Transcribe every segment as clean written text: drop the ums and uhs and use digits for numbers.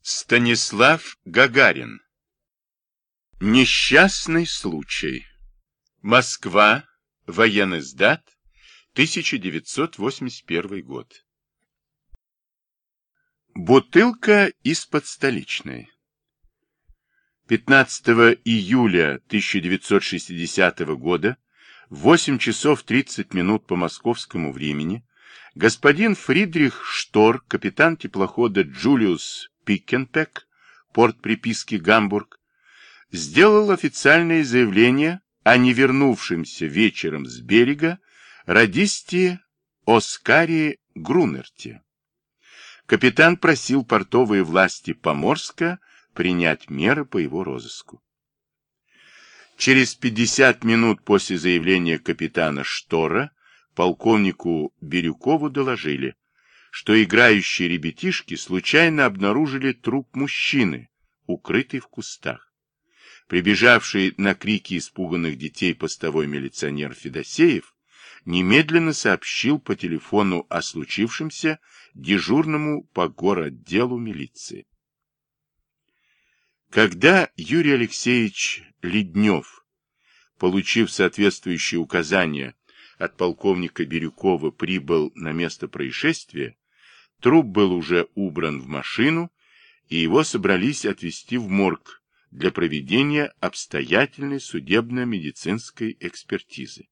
Станислав Гагарин. Несчастный случай. Москва. Военный сдат. 1981 год. Бутылка из-под столичной. 15 июля 1960 года в 8 часов 30 минут по московскому времени господин Фридрих Штор, капитан теплохода Джулиус Пиккенпек, порт приписки Гамбург, сделал официальное заявление о невернувшемся вечером с берега радисте Оскаре Грунерте. Капитан просил портовые власти Поморска принять меры по его розыску. Через 50 минут после заявления капитана Штора полковнику Бирюкову доложили, что играющие ребятишки случайно обнаружили труп мужчины, укрытый в кустах. Прибежавший на крики испуганных детей постовой милиционер Федосеев немедленно сообщил по телефону о случившемся дежурному по городделу милиции. Когда Юрий Алексеевич Леднев, получив соответствующие указания от полковника Бирюкова, прибыл на место происшествия, труп был уже убран в машину, и его собрались отвезти в морг для проведения обстоятельной судебно-медицинской экспертизы.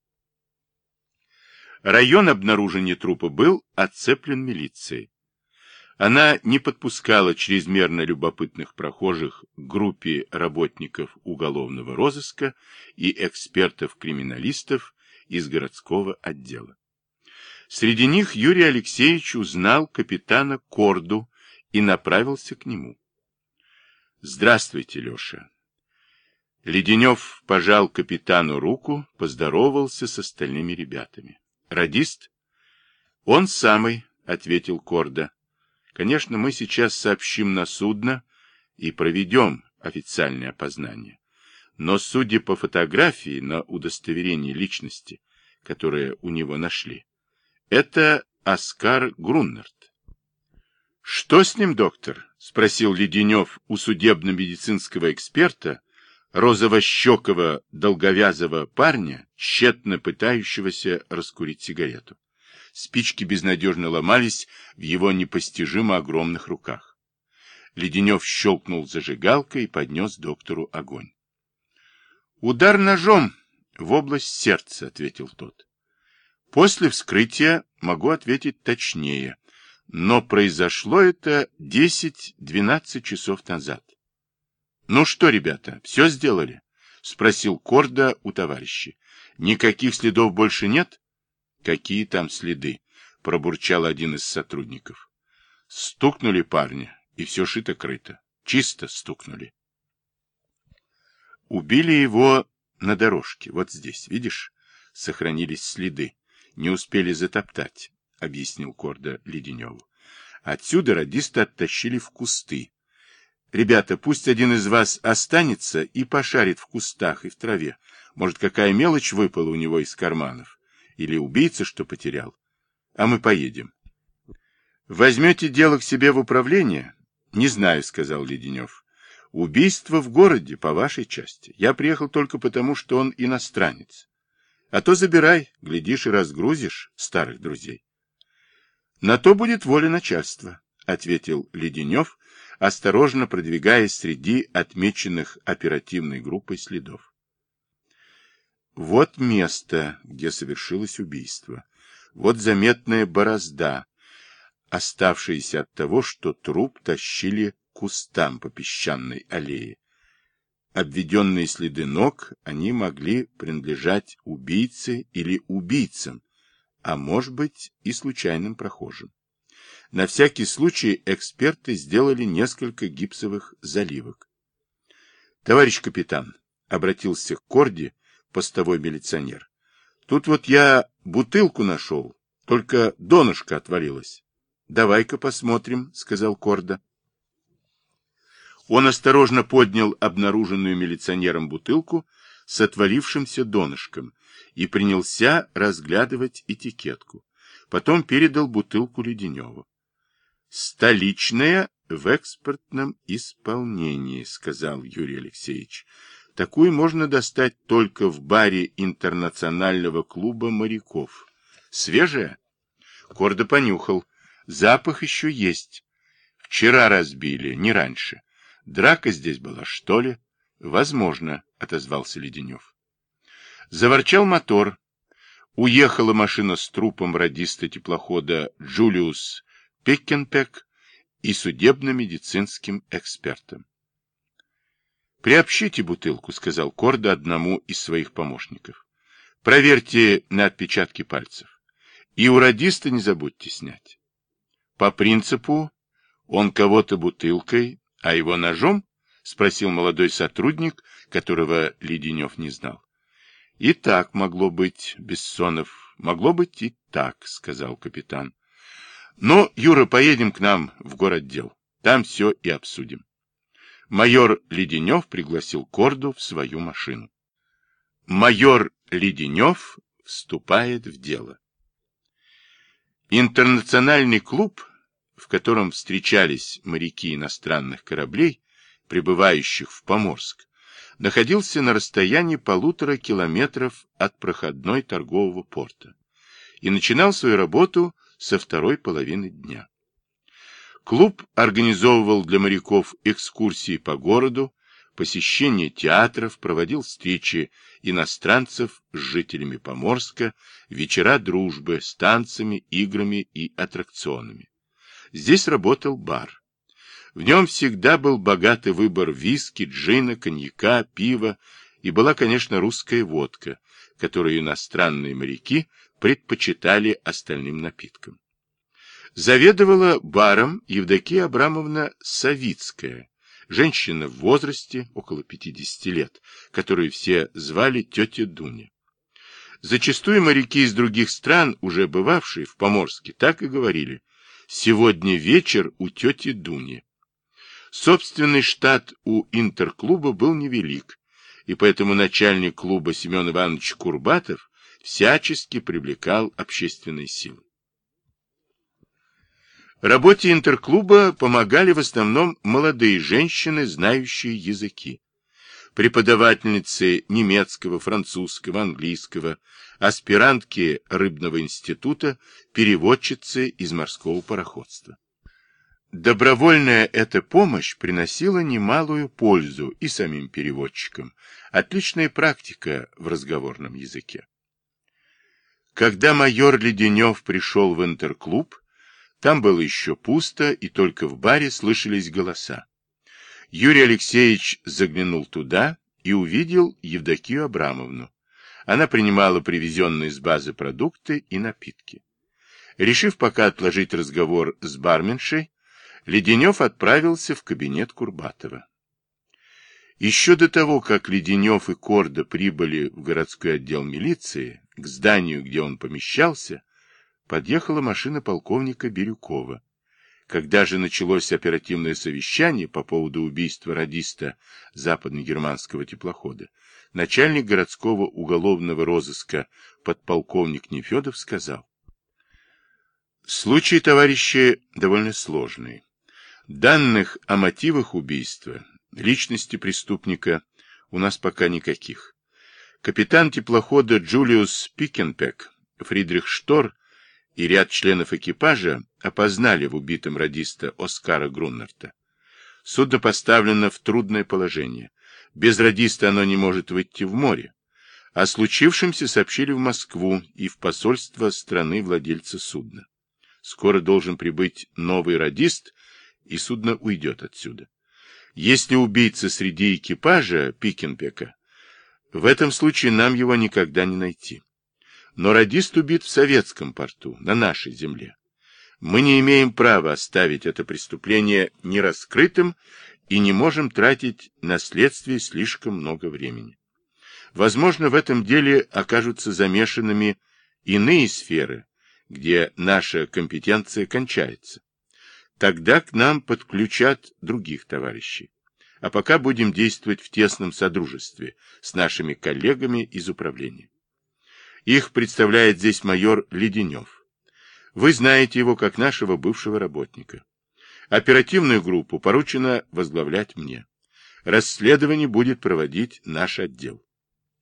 Район обнаружения трупа был оцеплен милицией. Она не подпускала чрезмерно любопытных прохожих к группе работников уголовного розыска и экспертов-криминалистов из городского отдела. Среди них Юрий Алексеевич узнал капитана Корду и направился к нему. «Здравствуйте, Леша». Леденев пожал капитану руку, поздоровался с остальными ребятами. «Радист?» «Он самый», — ответил Корда. «Конечно, мы сейчас сообщим на судно и проведем официальное опознание. Но, судя по фотографии на удостоверении личности, которое у него нашли, это Оскар Груннерт». «Что с ним, доктор?» — спросил Леденев у судебно-медицинского эксперта, розово-щекого долговязого парня, тщетно пытающегося раскурить сигарету. Спички безнадежно ломались в его непостижимо огромных руках. Леденев щелкнул зажигалкой и поднес доктору огонь. «Удар ножом в область сердца», — ответил тот. «После вскрытия могу ответить точнее, но произошло это 10-12 часов назад». «Ну что, ребята, все сделали?» — спросил Корда у товарища. «Никаких следов больше нет?» «Какие там следы?» — пробурчал один из сотрудников. «Стукнули парня, и все шито-крыто. Чисто стукнули». «Убили его на дорожке, вот здесь, видишь? Сохранились следы. Не успели затоптать», — объяснил Корда Леденеву. «Отсюда радиста оттащили в кусты. Ребята, пусть один из вас останется и пошарит в кустах и в траве. Может, какая мелочь выпала у него из карманов? Или убийца что потерял? А мы поедем». «Возьмете дело к себе в управление?» «Не знаю», — сказал Леденев. «Убийство в городе, по вашей части. Я приехал только потому, что он иностранец. А то забирай, глядишь, и разгрузишь старых друзей». «На то будет воля начальства», — ответил Леденев, осторожно продвигаясь среди отмеченных оперативной группой следов. Вот место, где совершилось убийство. Вот заметная борозда, оставшаяся от того, что труп тащили к кустам по песчаной аллее. Обведенные следы ног, они могли принадлежать убийце или убийцам, а может быть и случайным прохожим. На всякий случай эксперты сделали несколько гипсовых заливок. «Товарищ капитан», — обратился к Корде постовой милиционер, — «тут вот я бутылку нашел, только донышко отвалилось». «Давай-ка посмотрим», — сказал Корда. Он осторожно поднял обнаруженную милиционером бутылку с отвалившимся донышком и принялся разглядывать этикетку. Потом передал бутылку Леденеву. «Столичная в экспортном исполнении, сказал Юрий Алексеевич. Такую можно достать только в баре интернационального клуба моряков. Свежая? Кордо понюхал. Запах еще есть. Вчера разбили, не раньше. Драка здесь была, что ли? Возможно, отозвался Леденев. Заворчал мотор. Уехала машина с трупом радиста теплохода Джулиус Пиккенпек и судебно-медицинским экспертом. «Приобщите бутылку», — сказал Кордо одному из своих помощников. «Проверьте на отпечатки пальцев. И у радиста не забудьте снять». «По принципу, он кого-то бутылкой, а его ножом?» — спросил молодой сотрудник, которого Леденев не знал. «И так могло быть, Бессонов, могло быть и так», — сказал капитан. «Но, Юра, поедем к нам в горотдел. Там все и обсудим». Майор Леденев пригласил Корду в свою машину. Майор Леденев вступает в дело. Интернациональный клуб, в котором встречались моряки иностранных кораблей, прибывающих в Поморск, находился на расстоянии 1,5 километров от проходной торгового порта и начинал свою работу со второй половины дня. Клуб организовывал для моряков экскурсии по городу, посещение театров, проводил встречи иностранцев с жителями Поморска, вечера дружбы с танцами, играми и аттракционами. Здесь работал бар. В нем всегда был богатый выбор виски, джина, коньяка, пива и была, конечно, русская водка, которую иностранные моряки предпочитали остальным напиткам. Заведовала баром Евдокия Абрамовна Савицкая, женщина в возрасте, около 50 лет, которую все звали тетя Дуня. Зачастую моряки из других стран, уже бывавшие в Поморске, так и говорили: «Сегодня вечер у тети Дуни». Собственный штат у интерклуба был невелик, и поэтому начальник клуба Семен Иванович Курбатов всячески привлекал общественные силы. Работе интерклуба помогали в основном молодые женщины, знающие языки. Преподавательницы немецкого, французского, английского, аспирантки рыбного института, переводчицы из морского пароходства. Добровольная эта помощь приносила немалую пользу и самим переводчикам. Отличная практика в разговорном языке. Когда майор Леденев пришел в интерклуб, там было еще пусто, и только в баре слышались голоса. Юрий Алексеевич заглянул туда и увидел Евдокию Абрамовну. Она принимала привезенные с базы продукты и напитки. Решив пока отложить разговор с барменшей, Леденев отправился в кабинет Курбатова. Еще до того, как Леденев и Кордо прибыли в городской отдел милиции, к зданию, где он помещался, подъехала машина полковника Бирюкова. Когда же началось оперативное совещание по поводу убийства радиста западногерманского теплохода, начальник городского уголовного розыска подполковник Нефедов сказал: «Случай, товарищи, довольно сложный. Данных о мотивах убийства, личности преступника у нас пока никаких. Капитан теплохода Джулиус Пиккенпек, Фридрих Штор и ряд членов экипажа опознали в убитом радиста Оскара Груннерта. Судно поставлено в трудное положение. Без радиста оно не может выйти в море. О случившемся сообщили в Москву и в посольство страны владельца судна. Скоро должен прибыть новый радист, и судно уйдет отсюда. Если убийца среди экипажа Пиккенпека, в этом случае нам его никогда не найти. Но радист убит в советском порту, на нашей земле. Мы не имеем права оставить это преступление нераскрытым и не можем тратить на следствие слишком много времени. Возможно, в этом деле окажутся замешанными иные сферы, где наша компетенция кончается. Тогда к нам подключат других товарищей. А пока будем действовать в тесном содружестве с нашими коллегами из управления. Их представляет здесь майор Леденев. Вы знаете его как нашего бывшего работника. Оперативную группу поручено возглавлять мне. Расследование будет проводить наш отдел.